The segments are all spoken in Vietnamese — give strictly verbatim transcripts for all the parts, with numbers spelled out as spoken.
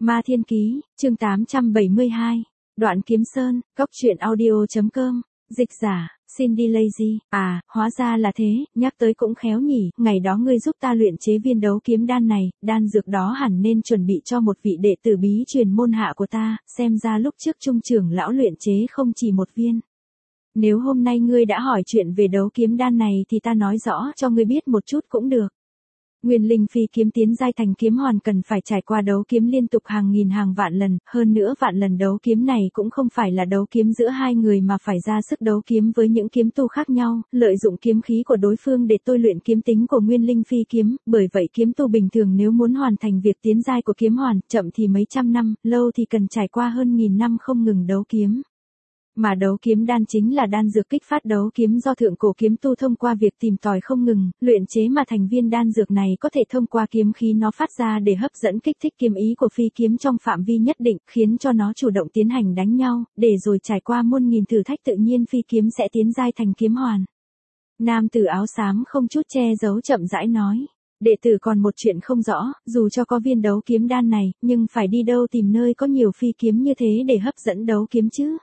Ma Thiên Ký, chương tám trăm bảy mươi hai, Đoạn Kiếm Sơn, Cốc truyện audio.com, dịch giả, Cindy Lazy, à, hóa ra là thế, nhắc tới cũng khéo nhỉ, ngày đó ngươi giúp ta luyện chế viên đấu kiếm đan này, đan dược đó hẳn nên chuẩn bị cho một vị đệ tử bí truyền môn hạ của ta, xem ra lúc trước trung trưởng lão luyện chế không chỉ một viên. Nếu hôm nay ngươi đã hỏi chuyện về đấu kiếm đan này thì ta nói rõ cho ngươi biết một chút cũng được. Nguyên linh phi kiếm tiến giai thành kiếm hoàn cần phải trải qua đấu kiếm liên tục hàng nghìn hàng vạn lần, hơn nữa vạn lần đấu kiếm này cũng không phải là đấu kiếm giữa hai người mà phải ra sức đấu kiếm với những kiếm tu khác nhau, lợi dụng kiếm khí của đối phương để tôi luyện kiếm tính của nguyên linh phi kiếm, bởi vậy kiếm tu bình thường nếu muốn hoàn thành việc tiến giai của kiếm hoàn, chậm thì mấy trăm năm, lâu thì cần trải qua hơn nghìn năm không ngừng đấu kiếm. Mà đấu kiếm đan chính là đan dược kích phát đấu kiếm do thượng cổ kiếm tu thông qua việc tìm tòi không ngừng, luyện chế mà thành viên đan dược này có thể thông qua kiếm khí nó phát ra để hấp dẫn kích thích kiếm ý của phi kiếm trong phạm vi nhất định, khiến cho nó chủ động tiến hành đánh nhau, để rồi trải qua muôn nghìn thử thách tự nhiên phi kiếm sẽ tiến giai thành kiếm hoàn. Nam tử áo xám không chút che giấu chậm rãi nói. Đệ tử còn một chuyện không rõ, dù cho có viên đấu kiếm đan này, nhưng phải đi đâu tìm nơi có nhiều phi kiếm như thế để hấp dẫn đấu kiếm chứ?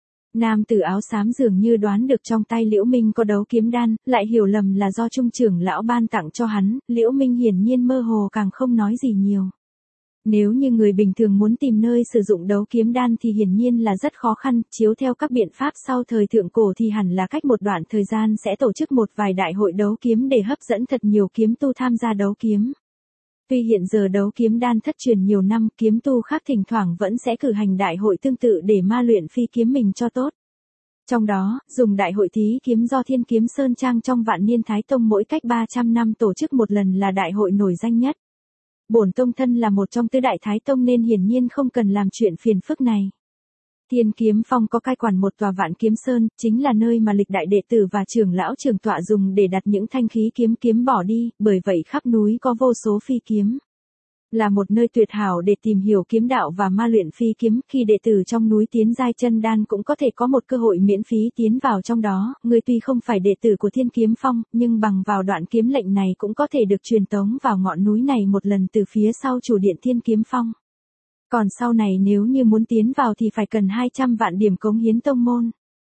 Nam tử áo xám dường như đoán được trong tay Liễu Minh có đấu kiếm đan, lại hiểu lầm là do trung trưởng lão ban tặng cho hắn, Liễu Minh hiển nhiên mơ hồ càng không nói gì nhiều. Nếu như người bình thường muốn tìm nơi sử dụng đấu kiếm đan thì hiển nhiên là rất khó khăn, chiếu theo các biện pháp sau thời thượng cổ thì hẳn là cách một đoạn thời gian sẽ tổ chức một vài đại hội đấu kiếm để hấp dẫn thật nhiều kiếm tu tham gia đấu kiếm. Tuy hiện giờ đấu kiếm đan thất truyền nhiều năm, kiếm tu khác thỉnh thoảng vẫn sẽ cử hành đại hội tương tự để ma luyện phi kiếm mình cho tốt. Trong đó, dùng đại hội thí kiếm do Thiên Kiếm Sơn Trang trong Vạn Niên Thái Tông mỗi cách ba trăm năm tổ chức một lần là đại hội nổi danh nhất. Bổn tông thân là một trong tứ đại Thái Tông nên hiển nhiên không cần làm chuyện phiền phức này. Thiên Kiếm Phong có cai quản một tòa Vạn Kiếm Sơn, chính là nơi mà lịch đại đệ tử và trưởng lão trưởng tọa dùng để đặt những thanh khí kiếm kiếm bỏ đi, bởi vậy khắp núi có vô số phi kiếm. Là một nơi tuyệt hảo để tìm hiểu kiếm đạo và ma luyện phi kiếm, khi đệ tử trong núi tiến giai chân đan cũng có thể có một cơ hội miễn phí tiến vào trong đó, người tuy không phải đệ tử của Thiên Kiếm Phong, nhưng bằng vào đoạn kiếm lệnh này cũng có thể được truyền tống vào ngọn núi này một lần từ phía sau chủ điện Thiên Kiếm Phong. Còn sau này nếu như muốn tiến vào thì phải cần hai trăm vạn điểm cống hiến tông môn.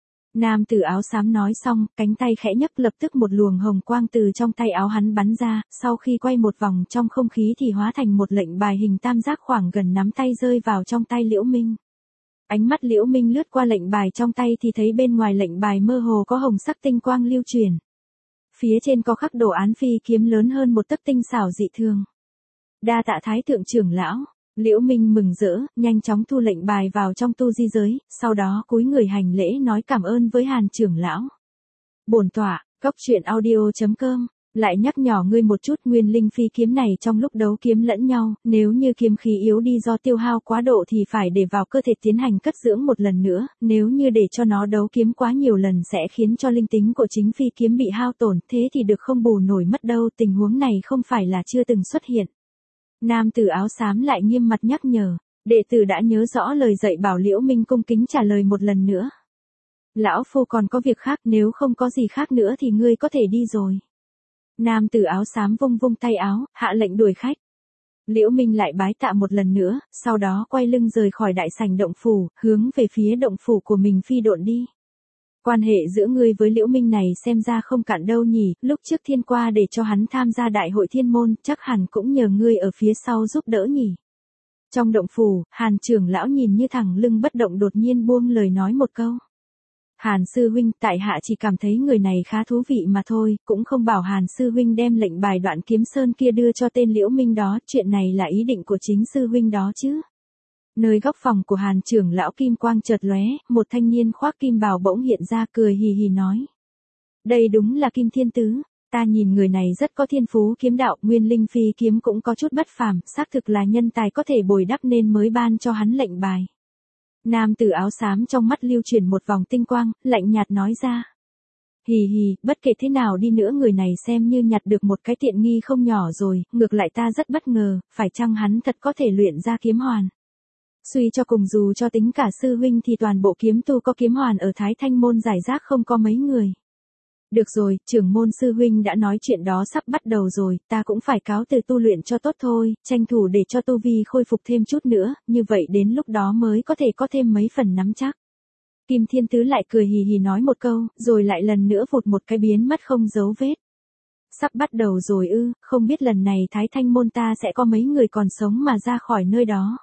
Nam tử áo xám nói xong, cánh tay khẽ nhấc lập tức một luồng hồng quang từ trong tay áo hắn bắn ra, sau khi quay một vòng trong không khí thì hóa thành một lệnh bài hình tam giác khoảng gần nắm tay rơi vào trong tay Liễu Minh. Ánh mắt Liễu Minh lướt qua lệnh bài trong tay thì thấy bên ngoài lệnh bài mơ hồ có hồng sắc tinh quang lưu truyền. Phía trên có khắc đồ án phi kiếm lớn hơn một tấc tinh xảo dị thường. Đa tạ Thái thượng trưởng lão. Liễu Minh mừng rỡ, nhanh chóng thu lệnh bài vào trong tu di giới, sau đó cúi người hành lễ nói cảm ơn với Hàn trưởng lão. Bổn tọa, Cốc truyện audio.com, lại nhắc nhỏ ngươi một chút, nguyên linh phi kiếm này trong lúc đấu kiếm lẫn nhau, nếu như kiếm khí yếu đi do tiêu hao quá độ thì phải để vào cơ thể tiến hành cất dưỡng một lần nữa, nếu như để cho nó đấu kiếm quá nhiều lần sẽ khiến cho linh tính của chính phi kiếm bị hao tổn, thế thì được không bù nổi mất đâu, tình huống này không phải là chưa từng xuất hiện. Nam tử áo xám lại nghiêm mặt nhắc nhở, đệ tử đã nhớ rõ lời dạy bảo. Liễu Minh cung kính trả lời một lần nữa. Lão phu còn có việc khác, nếu không có gì khác nữa thì ngươi có thể đi rồi. Nam tử áo xám vung vung tay áo, hạ lệnh đuổi khách. Liễu Minh lại bái tạ một lần nữa, sau đó quay lưng rời khỏi đại sảnh động phủ, hướng về phía động phủ của mình phi độn đi. Quan hệ giữa ngươi với Liễu Minh này xem ra không cạn đâu nhỉ, lúc trước thiên qua để cho hắn tham gia đại hội thiên môn, chắc hẳn cũng nhờ ngươi ở phía sau giúp đỡ nhỉ. Trong động phủ, Hàn trưởng lão nhìn như thẳng lưng bất động đột nhiên buông lời nói một câu. Hàn sư huynh, tại hạ chỉ cảm thấy người này khá thú vị mà thôi, cũng không bảo Hàn sư huynh đem lệnh bài Đoạn Kiếm Sơn kia đưa cho tên Liễu Minh đó, chuyện này là ý định của chính sư huynh đó chứ. Nơi góc phòng của Hàn trưởng lão kim quang chợt lóe, một thanh niên khoác kim bào bỗng hiện ra cười hì hì nói. Đây đúng là Kim Thiên Tứ, ta nhìn người này rất có thiên phú kiếm đạo, nguyên linh phi kiếm cũng có chút bất phàm, xác thực là nhân tài có thể bồi đắp nên mới ban cho hắn lệnh bài. Nam tử áo xám trong mắt lưu chuyển một vòng tinh quang, lạnh nhạt nói ra. Hì hì, bất kể thế nào đi nữa người này xem như nhặt được một cái tiện nghi không nhỏ rồi, ngược lại ta rất bất ngờ, phải chăng hắn thật có thể luyện ra kiếm hoàn. Suy cho cùng dù cho tính cả sư huynh thì toàn bộ kiếm tu có kiếm hoàn ở Thái Thanh môn giải rác không có mấy người. Được rồi, trưởng môn sư huynh đã nói chuyện đó sắp bắt đầu rồi, ta cũng phải cáo từ tu luyện cho tốt thôi, tranh thủ để cho tu vi khôi phục thêm chút nữa, như vậy đến lúc đó mới có thể có thêm mấy phần nắm chắc. Kim Thiên Tứ lại cười hì hì nói một câu, rồi lại lần nữa vụt một cái biến mất không dấu vết. Sắp bắt đầu rồi ư, không biết lần này Thái Thanh môn ta sẽ có mấy người còn sống mà ra khỏi nơi đó.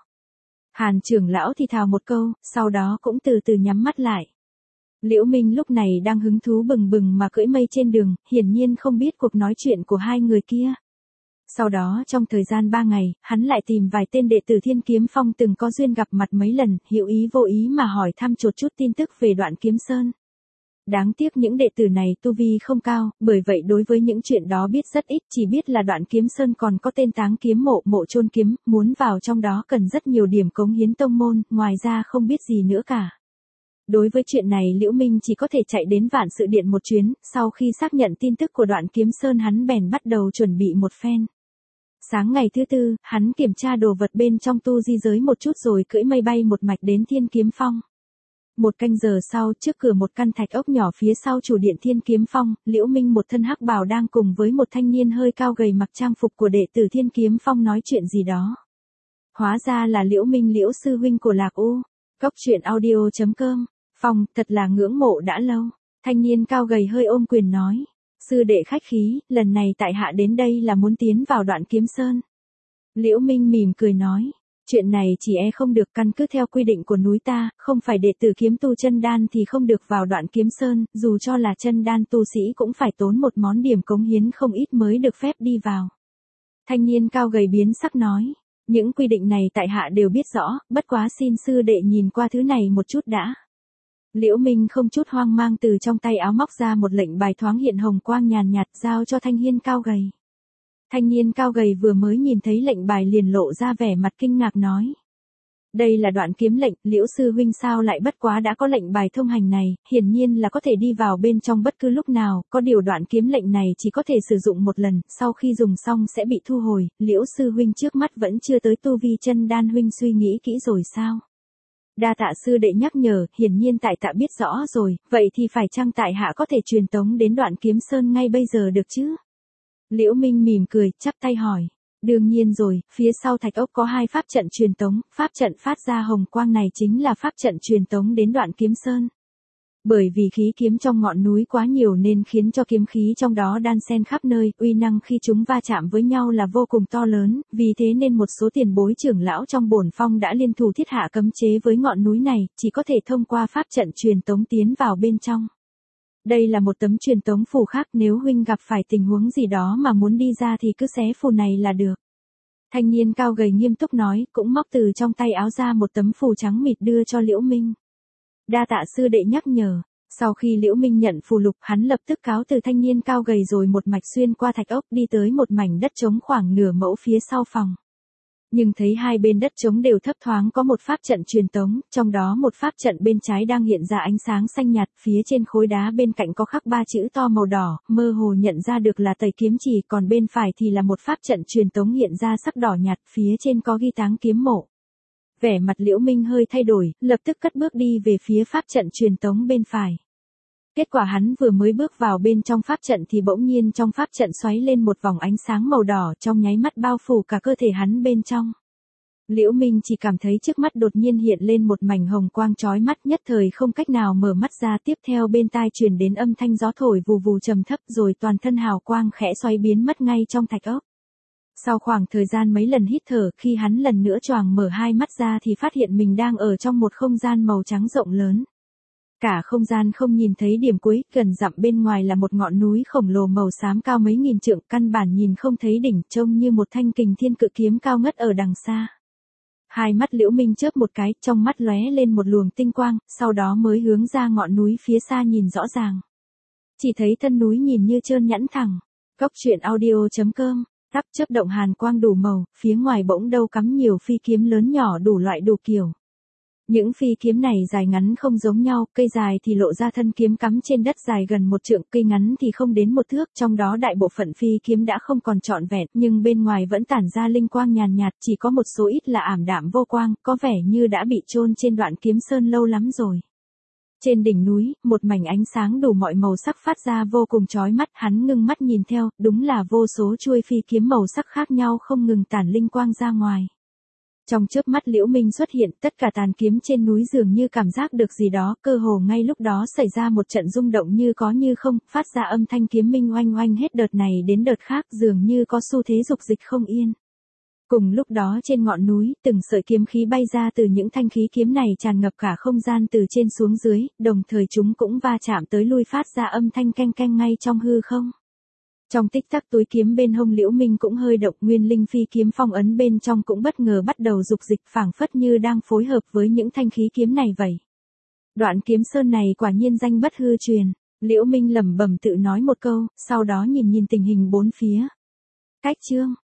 Hàn trưởng lão thì thào một câu, sau đó cũng từ từ nhắm mắt lại. Liễu Minh lúc này đang hứng thú bừng bừng mà cưỡi mây trên đường, hiển nhiên không biết cuộc nói chuyện của hai người kia. Sau đó trong thời gian ba ngày, hắn lại tìm vài tên đệ tử Thiên Kiếm Phong từng có duyên gặp mặt mấy lần, hữu ý vô ý mà hỏi thăm chột chút tin tức về Đoạn Kiếm Sơn. Đáng tiếc những đệ tử này tu vi không cao, bởi vậy đối với những chuyện đó biết rất ít, chỉ biết là Đoạn Kiếm Sơn còn có tên Táng Kiếm Mộ, mộ chôn kiếm, muốn vào trong đó cần rất nhiều điểm cống hiến tông môn, ngoài ra không biết gì nữa cả. Đối với chuyện này Liễu Minh chỉ có thể chạy đến Vạn Sự Điện một chuyến, sau khi xác nhận tin tức của Đoạn Kiếm Sơn hắn bèn bắt đầu chuẩn bị một phen. Sáng ngày thứ tư, hắn kiểm tra đồ vật bên trong tu di giới một chút rồi cưỡi mây bay một mạch đến Thiên Kiếm Phong. Một canh giờ sau, trước cửa một căn thạch ốc nhỏ phía sau chủ điện Thiên Kiếm Phong, Liễu Minh một thân hắc bào đang cùng với một thanh niên hơi cao gầy mặc trang phục của đệ tử Thiên Kiếm Phong nói chuyện gì đó. Hóa ra là Liễu Minh Liễu sư huynh của Lạc U. Cốc truyện audio chấm com. Phong, thật là ngưỡng mộ đã lâu. Thanh niên cao gầy hơi ôm quyền nói. Sư đệ khách khí, lần này tại hạ đến đây là muốn tiến vào Đoạn Kiếm Sơn. Liễu Minh mỉm cười nói. Chuyện này chỉ e không được, căn cứ theo quy định của núi ta, không phải đệ tử kiếm tu chân đan thì không được vào Đoạn Kiếm Sơn, dù cho là chân đan tu sĩ cũng phải tốn một món điểm cống hiến không ít mới được phép đi vào. Thanh niên cao gầy biến sắc nói. Những quy định này tại hạ đều biết rõ, bất quá xin sư đệ nhìn qua thứ này một chút đã. Liễu Minh không chút hoang mang từ trong tay áo móc ra một lệnh bài thoáng hiện hồng quang nhàn nhạt giao cho thanh niên cao gầy. Thanh niên cao gầy vừa mới nhìn thấy lệnh bài liền lộ ra vẻ mặt kinh ngạc nói. Đây là Đoạn kiếm lệnh, Liễu sư huynh sao lại bất quá đã có lệnh bài thông hành này, hiển nhiên là có thể đi vào bên trong bất cứ lúc nào, có điều Đoạn kiếm lệnh này chỉ có thể sử dụng một lần, sau khi dùng xong sẽ bị thu hồi, Liễu sư huynh trước mắt vẫn chưa tới tu vi chân đan huynh suy nghĩ kỹ rồi sao? Đa tạ sư đệ nhắc nhở, hiển nhiên tại tạ biết rõ rồi, vậy thì phải chăng tại hạ có thể truyền tống đến Đoạn Kiếm Sơn ngay bây giờ được chứ? Liễu Minh mỉm cười, chắp tay hỏi. Đương nhiên rồi, phía sau thạch ốc có hai pháp trận truyền tống, pháp trận phát ra hồng quang này chính là pháp trận truyền tống đến Đoạn Kiếm Sơn. Bởi vì khí kiếm trong ngọn núi quá nhiều nên khiến cho kiếm khí trong đó đan xen khắp nơi, uy năng khi chúng va chạm với nhau là vô cùng to lớn, vì thế nên một số tiền bối trưởng lão trong bổn phong đã liên thủ thiết hạ cấm chế với ngọn núi này, chỉ có thể thông qua pháp trận truyền tống tiến vào bên trong. Đây là một tấm truyền tống phù khác, nếu huynh gặp phải tình huống gì đó mà muốn đi ra thì cứ xé phù này là được. Thanh niên cao gầy nghiêm túc nói, cũng móc từ trong tay áo ra một tấm phù trắng mịt đưa cho Liễu Minh. Đa tạ sư đệ nhắc nhở. Sau khi Liễu Minh nhận phù lục, hắn lập tức cáo từ thanh niên cao gầy rồi một mạch xuyên qua thạch ốc đi tới một mảnh đất trống khoảng nửa mẫu phía sau phòng. Nhưng thấy hai bên đất trống đều thấp thoáng có một pháp trận truyền tống, trong đó một pháp trận bên trái đang hiện ra ánh sáng xanh nhạt, phía trên khối đá bên cạnh có khắc ba chữ to màu đỏ, mơ hồ nhận ra được là Tây Kiếm Chỉ, còn bên phải thì là một pháp trận truyền tống hiện ra sắc đỏ nhạt, phía trên có ghi Táng Kiếm Mộ. Vẻ mặt Liễu Minh hơi thay đổi, lập tức cất bước đi về phía pháp trận truyền tống bên phải. Kết quả hắn vừa mới bước vào bên trong pháp trận thì bỗng nhiên trong pháp trận xoáy lên một vòng ánh sáng màu đỏ trong nháy mắt bao phủ cả cơ thể hắn bên trong. Liễu Minh chỉ cảm thấy trước mắt đột nhiên hiện lên một mảnh hồng quang chói mắt, nhất thời không cách nào mở mắt ra, tiếp theo bên tai truyền đến âm thanh gió thổi vù vù trầm thấp rồi toàn thân hào quang khẽ xoáy biến mất ngay trong thạch ốc. Sau khoảng thời gian mấy lần hít thở, khi hắn lần nữa choàng mở hai mắt ra thì phát hiện mình đang ở trong một không gian màu trắng rộng lớn. Cả không gian không nhìn thấy điểm cuối, gần dặm bên ngoài là một ngọn núi khổng lồ màu xám cao mấy nghìn trượng, căn bản nhìn không thấy đỉnh, trông như một thanh kình thiên cự kiếm cao ngất ở đằng xa. Hai mắt Liễu Minh chớp một cái, trong mắt lóe lên một luồng tinh quang, sau đó mới hướng ra ngọn núi phía xa nhìn rõ ràng. Chỉ thấy thân núi nhìn như trơn nhẵn thẳng. Cốc truyện audio chấm com. Tắp chớp động hàn quang đủ màu, phía ngoài bỗng đâu cắm nhiều phi kiếm lớn nhỏ đủ loại đủ kiểu. Những phi kiếm này dài ngắn không giống nhau, cây dài thì lộ ra thân kiếm cắm trên đất dài gần một trượng, cây ngắn thì không đến một thước, trong đó đại bộ phận phi kiếm đã không còn trọn vẹn, nhưng bên ngoài vẫn tản ra linh quang nhàn nhạt, chỉ có một số ít là ảm đạm vô quang, có vẻ như đã bị chôn trên Đoạn Kiếm Sơn lâu lắm rồi. Trên đỉnh núi, một mảnh ánh sáng đủ mọi màu sắc phát ra vô cùng chói mắt, hắn ngưng mắt nhìn theo, đúng là vô số chuôi phi kiếm màu sắc khác nhau không ngừng tản linh quang ra ngoài. Trong chớp mắt Liễu Minh xuất hiện, tất cả tàn kiếm trên núi dường như cảm giác được gì đó, cơ hồ ngay lúc đó xảy ra một trận rung động như có như không, phát ra âm thanh kiếm minh oanh oanh hết đợt này đến đợt khác, dường như có xu thế dục dịch không yên. Cùng lúc đó trên ngọn núi, từng sợi kiếm khí bay ra từ những thanh khí kiếm này tràn ngập cả không gian từ trên xuống dưới, đồng thời chúng cũng va chạm tới lui phát ra âm thanh keng keng ngay trong hư không. Trong tích tắc túi kiếm bên hông Liễu Minh cũng hơi động, nguyên linh phi kiếm phong ấn bên trong cũng bất ngờ bắt đầu dục dịch, phảng phất như đang phối hợp với những thanh khí kiếm này vậy. Đoạn kiếm sơn này quả nhiên danh bất hư truyền, Liễu Minh lẩm bẩm tự nói một câu, sau đó nhìn nhìn tình hình bốn phía. Cách chương